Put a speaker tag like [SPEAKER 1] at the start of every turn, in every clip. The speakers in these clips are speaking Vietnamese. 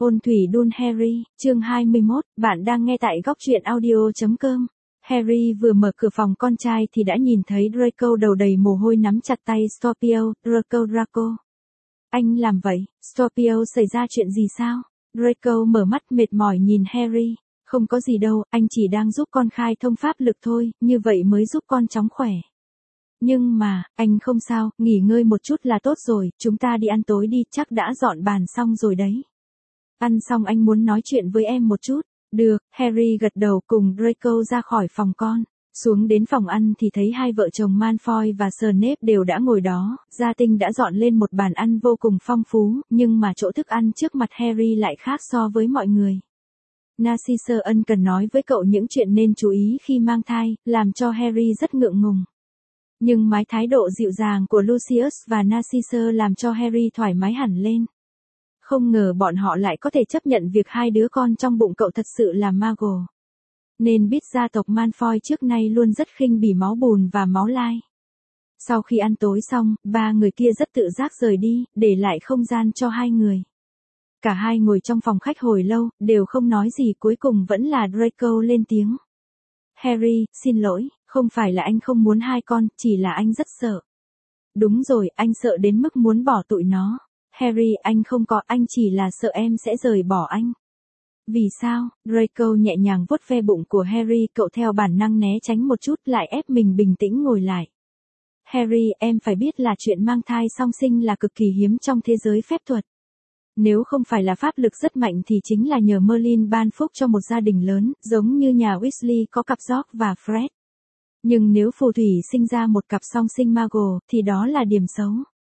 [SPEAKER 1] Ôn thủy đun Harry, chương 21, bạn đang nghe tại góc truyện audio.com. Harry vừa mở cửa phòng con trai thì đã nhìn thấy Draco đầu đầy mồ hôi nắm chặt tay Scorpio. Draco. Anh làm vậy, Scorpio xảy ra chuyện gì sao? Draco mở mắt mệt mỏi nhìn Harry. Không có gì đâu, anh chỉ đang giúp con khai thông pháp lực thôi, như vậy mới giúp con chóng khỏe. Nhưng mà, anh không sao, nghỉ ngơi một chút là tốt rồi, chúng ta đi ăn tối đi, chắc đã dọn bàn xong rồi đấy. Ăn xong anh muốn nói chuyện với em một chút. Được, Harry gật đầu cùng Draco ra khỏi phòng con. Xuống đến phòng ăn thì thấy hai vợ chồng Malfoy và Snape đều đã ngồi đó, gia tinh đã dọn lên một bàn ăn vô cùng phong phú, nhưng mà chỗ thức ăn trước mặt Harry lại khác so với mọi người. Narcissa ân cần nói với cậu những chuyện nên chú ý khi mang thai, làm cho Harry rất ngượng ngùng. Nhưng thái độ dịu dàng của Lucius và Narcissa làm cho Harry thoải mái hẳn lên. Không ngờ bọn họ lại có thể chấp nhận việc hai đứa con trong bụng cậu thật sự là Muggle. Nên biết gia tộc Malfoy trước nay luôn rất khinh bỉ máu bùn và máu lai. Sau khi ăn tối xong, ba người kia rất tự giác rời đi, để lại không gian cho hai người. Cả hai ngồi trong phòng khách hồi lâu, đều không nói gì, cuối cùng vẫn là Draco lên tiếng. Harry, xin lỗi, không phải là anh không muốn hai con, chỉ là anh rất sợ. Đúng rồi, anh sợ đến mức muốn bỏ tụi nó. Harry, anh không có, anh chỉ là sợ em sẽ rời bỏ anh. Vì sao? Draco nhẹ nhàng vuốt ve bụng của Harry, cậu theo bản năng né tránh một chút lại ép mình bình tĩnh ngồi lại. Harry, em phải biết là chuyện mang thai song sinh là cực kỳ hiếm trong thế giới phép thuật. Nếu không phải là pháp lực rất mạnh thì chính là nhờ Merlin ban phúc cho một gia đình lớn, giống như nhà Weasley có cặp George và Fred. Nhưng nếu phù thủy sinh ra một cặp song sinh Muggle, thì đó là điểm xấu.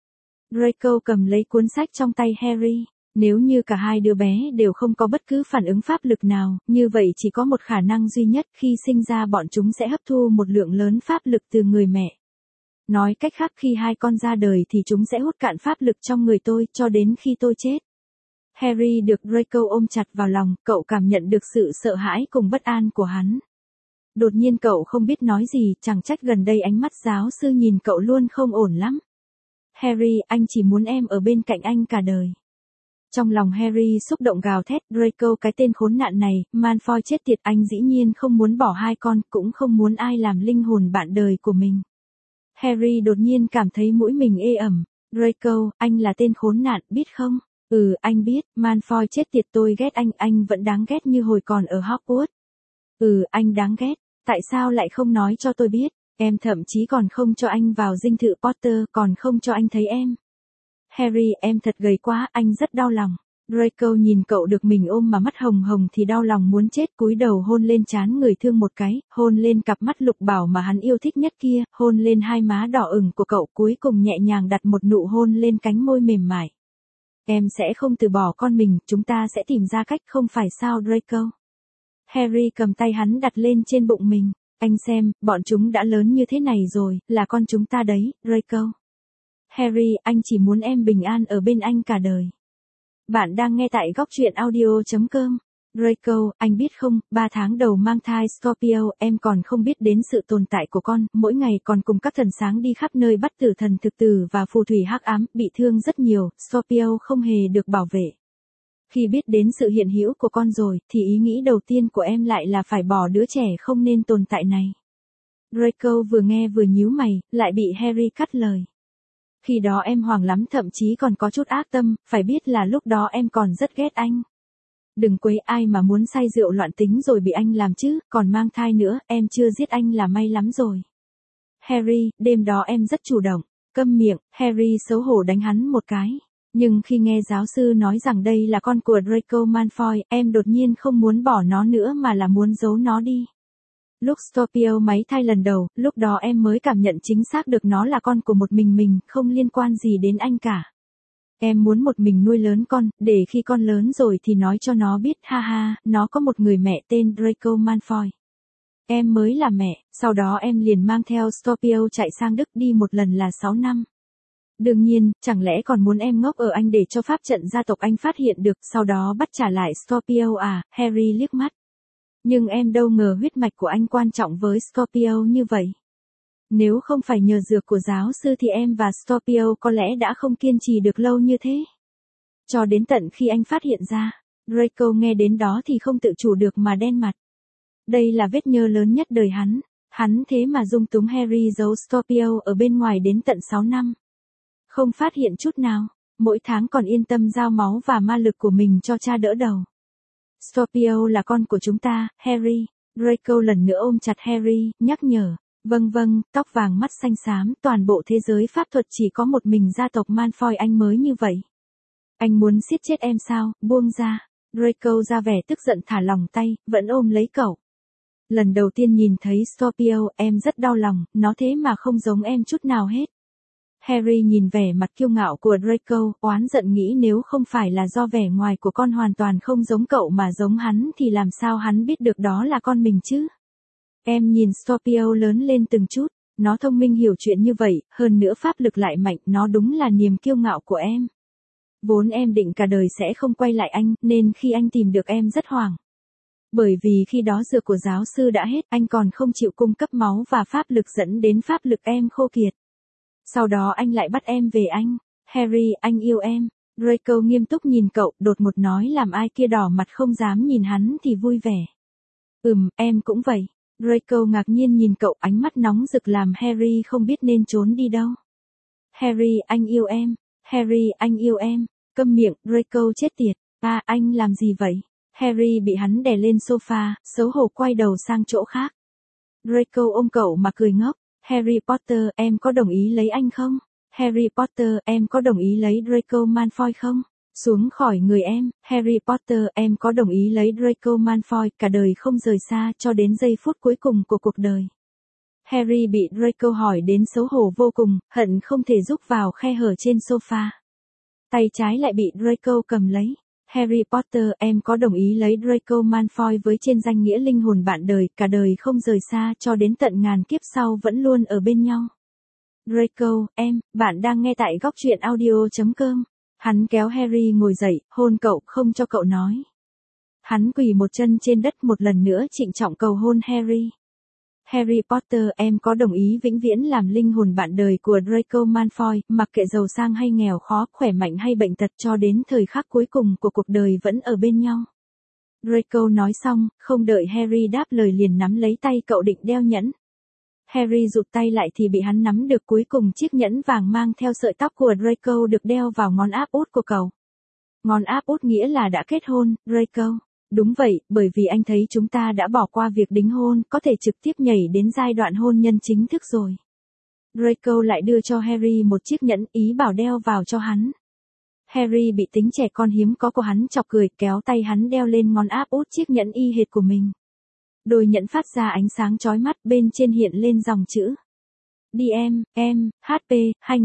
[SPEAKER 1] Draco cầm lấy cuốn sách trong tay Harry. Nếu như cả hai đứa bé đều không có bất cứ phản ứng pháp lực nào, như vậy chỉ có một khả năng duy nhất, khi sinh ra bọn chúng sẽ hấp thu một lượng lớn pháp lực từ người mẹ. Nói cách khác, khi hai con ra đời thì chúng sẽ hút cạn pháp lực trong người tôi, cho đến khi tôi chết. Harry được Draco ôm chặt vào lòng, cậu cảm nhận được sự sợ hãi cùng bất an của hắn. Đột nhiên cậu không biết nói gì, chẳng trách gần đây ánh mắt giáo sư nhìn cậu luôn không ổn lắm. Harry, anh chỉ muốn em ở bên cạnh anh cả đời. Trong lòng Harry xúc động gào thét, Draco cái tên khốn nạn này, Malfoy chết tiệt, anh dĩ nhiên không muốn bỏ hai con, cũng không muốn ai làm linh hồn bạn đời của mình. Harry đột nhiên cảm thấy mũi mình ê ẩm. Draco, anh là tên khốn nạn, biết không? Anh biết, Malfoy chết tiệt, tôi ghét anh vẫn đáng ghét như hồi còn ở Hogwarts. Anh đáng ghét, tại sao lại không nói cho tôi biết? Em thậm chí còn không cho anh vào dinh thự Potter, còn không cho anh thấy em. Harry, em thật gầy quá, anh rất đau lòng. Draco nhìn cậu được mình ôm mà mắt hồng hồng thì đau lòng muốn chết, cúi đầu hôn lên trán người thương một cái, hôn lên cặp mắt lục bảo mà hắn yêu thích nhất kia, hôn lên hai má đỏ ửng của cậu, cuối cùng nhẹ nhàng đặt một nụ hôn lên cánh môi mềm mại. Em sẽ không từ bỏ con mình, chúng ta sẽ tìm ra cách, không phải sao Draco? Harry cầm tay hắn đặt lên trên bụng mình. Anh xem, bọn chúng đã lớn như thế này rồi, là con chúng ta đấy, Draco. Harry, anh chỉ muốn em bình an ở bên anh cả đời. Bạn đang nghe tại góc truyện audio.com. Draco, anh biết không, 3 tháng đầu mang thai Scorpio, em còn không biết đến sự tồn tại của con, mỗi ngày còn cùng các thần sáng đi khắp nơi bắt tử thần thực tử và phù thủy hắc ám, bị thương rất nhiều, Scorpio không hề được bảo vệ. Khi biết đến sự hiện hữu của con rồi, thì ý nghĩ đầu tiên của em lại là phải bỏ đứa trẻ không nên tồn tại này. Draco vừa nghe vừa nhíu mày, lại bị Harry cắt lời. Khi đó em hoảng lắm, thậm chí còn có chút ác tâm, phải biết là lúc đó em còn rất ghét anh. Đừng quấy, ai mà muốn say rượu loạn tính rồi bị anh làm chứ, còn mang thai nữa, em chưa giết anh là may lắm rồi. Harry, đêm đó em rất chủ động. Câm miệng, Harry xấu hổ đánh hắn một cái. Nhưng khi nghe giáo sư nói rằng đây là con của Draco Malfoy, em đột nhiên không muốn bỏ nó nữa mà là muốn giấu nó đi. Lúc Scorpio máy thai lần đầu, lúc đó em mới cảm nhận chính xác được nó là con của một mình, không liên quan gì đến anh cả. Em muốn một mình nuôi lớn con, để khi con lớn rồi thì nói cho nó biết, ha ha, nó có một người mẹ tên Draco Malfoy. Em mới là mẹ, sau đó em liền mang theo Scorpio chạy sang Đức, đi một lần là 6 năm. Đương nhiên, chẳng lẽ còn muốn em ngốc ở anh để cho pháp trận gia tộc anh phát hiện được, sau đó bắt trả lại Scorpio à? Harry liếc mắt. Nhưng em đâu ngờ huyết mạch của anh quan trọng với Scorpio như vậy. Nếu không phải nhờ dược của giáo sư thì em và Scorpio có lẽ đã không kiên trì được lâu như thế. Cho đến tận khi anh phát hiện ra, Draco nghe đến đó thì không tự chủ được mà đen mặt. Đây là vết nhơ lớn nhất đời hắn. Hắn thế mà dung túng Harry giấu Scorpio ở bên ngoài đến tận 6 năm. Không phát hiện chút nào, mỗi tháng còn yên tâm giao máu và ma lực của mình cho cha đỡ đầu. Scorpio là con của chúng ta, Harry. Draco lần nữa ôm chặt Harry, nhắc nhở. Vâng vâng, tóc vàng mắt xanh xám, toàn bộ thế giới pháp thuật chỉ có một mình gia tộc Malfoy anh mới như vậy. Anh muốn giết chết em sao, buông ra. Draco ra vẻ tức giận thả lỏng tay, vẫn ôm lấy cậu. Lần đầu tiên nhìn thấy Scorpio, em rất đau lòng, nó thế mà không giống em chút nào hết. Harry nhìn vẻ mặt kiêu ngạo của Draco, oán giận nghĩ nếu không phải là do vẻ ngoài của con hoàn toàn không giống cậu mà giống hắn thì làm sao hắn biết được đó là con mình chứ? Em nhìn Scorpio lớn lên từng chút, nó thông minh hiểu chuyện như vậy, hơn nữa pháp lực lại mạnh, nó đúng là niềm kiêu ngạo của em. Vốn em định cả đời sẽ không quay lại anh, nên khi anh tìm được em rất hoảng. Bởi vì khi đó dược của giáo sư đã hết, anh còn không chịu cung cấp máu và pháp lực dẫn đến pháp lực em khô kiệt. Sau đó anh lại bắt em về anh. Harry, anh yêu em. Draco nghiêm túc nhìn cậu, đột ngột nói làm ai kia đỏ mặt không dám nhìn hắn thì vui vẻ. Em cũng vậy. Draco ngạc nhiên nhìn cậu, ánh mắt nóng rực làm Harry không biết nên trốn đi đâu. Harry, anh yêu em. Harry, anh yêu em. Câm miệng, Draco chết tiệt. Anh làm gì vậy? Harry bị hắn đè lên sofa, xấu hổ quay đầu sang chỗ khác. Draco ôm cậu mà cười ngốc. Harry Potter, em có đồng ý lấy anh không? Harry Potter, em có đồng ý lấy Draco Malfoy không? Xuống khỏi người em, Harry Potter, em có đồng ý lấy Draco Malfoy cả đời không rời xa cho đến giây phút cuối cùng của cuộc đời. Harry bị Draco hỏi đến xấu hổ vô cùng, hận không thể rúc vào khe hở trên sofa. Tay trái lại bị Draco cầm lấy. Harry Potter, em có đồng ý lấy Draco Malfoy với trên danh nghĩa linh hồn bạn đời, cả đời không rời xa cho đến tận ngàn kiếp sau vẫn luôn ở bên nhau. Draco, bạn đang nghe tại góc truyện audio.com. Hắn kéo Harry ngồi dậy, hôn cậu, không cho cậu nói. Hắn quỳ một chân trên đất một lần nữa trịnh trọng cầu hôn Harry. Harry Potter, em có đồng ý vĩnh viễn làm linh hồn bạn đời của Draco Malfoy, mặc kệ giàu sang hay nghèo khó, khỏe mạnh hay bệnh tật cho đến thời khắc cuối cùng của cuộc đời vẫn ở bên nhau. Draco nói xong, không đợi Harry đáp lời liền nắm lấy tay cậu định đeo nhẫn. Harry rụt tay lại thì bị hắn nắm được cuối cùng chiếc nhẫn vàng mang theo sợi tóc của Draco được đeo vào ngón áp út của cậu. Ngón áp út nghĩa là đã kết hôn, Draco. Đúng vậy, bởi vì anh thấy chúng ta đã bỏ qua việc đính hôn, có thể trực tiếp nhảy đến giai đoạn hôn nhân chính thức rồi. Draco lại đưa cho Harry một chiếc nhẫn, ý bảo đeo vào cho hắn. Harry bị tính trẻ con hiếm có của hắn chọc cười, kéo tay hắn đeo lên ngón áp út chiếc nhẫn y hệt của mình. Đôi nhẫn phát ra ánh sáng chói mắt, bên trên hiện lên dòng chữ. DM, HP,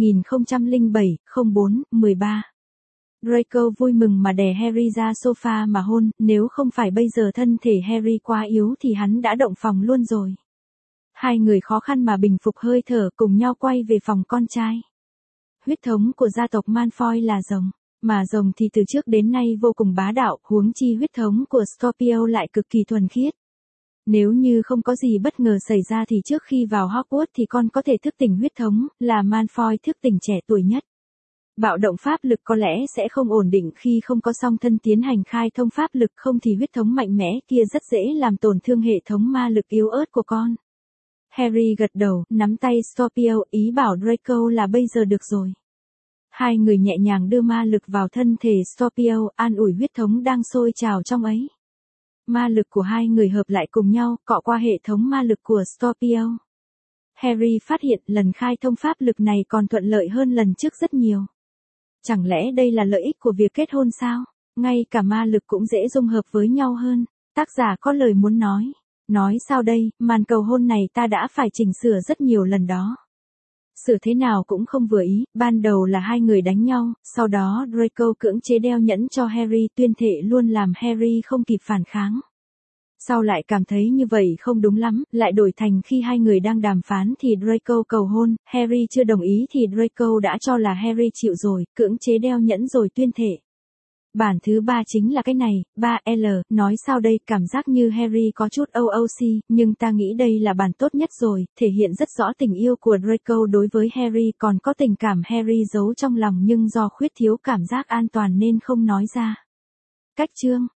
[SPEAKER 1] 2007-04-13. Draco vui mừng mà đè Harry ra sofa mà hôn, nếu không phải bây giờ thân thể Harry quá yếu thì hắn đã động phòng luôn rồi. Hai người khó khăn mà bình phục hơi thở cùng nhau quay về phòng con trai. Huyết thống của gia tộc Malfoy là rồng, mà rồng thì từ trước đến nay vô cùng bá đạo, huống chi huyết thống của Scorpio lại cực kỳ thuần khiết. Nếu như không có gì bất ngờ xảy ra thì trước khi vào Hogwarts thì con có thể thức tỉnh huyết thống, là Malfoy thức tỉnh trẻ tuổi nhất. Bạo động pháp lực có lẽ sẽ không ổn định khi không có song thân tiến hành khai thông pháp lực, không thì huyết thống mạnh mẽ kia rất dễ làm tổn thương hệ thống ma lực yếu ớt của con. Harry gật đầu, nắm tay Scorpio, ý bảo Draco là bây giờ được rồi. Hai người nhẹ nhàng đưa ma lực vào thân thể Scorpio, an ủi huyết thống đang sôi trào trong ấy. Ma lực của hai người hợp lại cùng nhau, cọ qua hệ thống ma lực của Scorpio. Harry phát hiện lần khai thông pháp lực này còn thuận lợi hơn lần trước rất nhiều. Chẳng lẽ đây là lợi ích của việc kết hôn sao? Ngay cả ma lực cũng dễ dung hợp với nhau hơn. Tác giả có lời muốn nói. Nói sao đây, màn cầu hôn này ta đã phải chỉnh sửa rất nhiều lần đó. Sửa thế nào cũng không vừa ý, ban đầu là hai người đánh nhau, sau đó Draco cưỡng chế đeo nhẫn cho Harry, tuyên thệ luôn làm Harry không kịp phản kháng. Sau lại cảm thấy như vậy không đúng lắm, lại đổi thành khi hai người đang đàm phán thì Draco cầu hôn, Harry chưa đồng ý thì Draco đã cho là Harry chịu rồi, cưỡng chế đeo nhẫn rồi tuyên thệ. Bản thứ 3 chính là cái này, 3L, nói sao đây, cảm giác như Harry có chút OOC, nhưng ta nghĩ đây là bản tốt nhất rồi, thể hiện rất rõ tình yêu của Draco đối với Harry, còn có tình cảm Harry giấu trong lòng nhưng do khuyết thiếu cảm giác an toàn nên không nói ra. Cách chương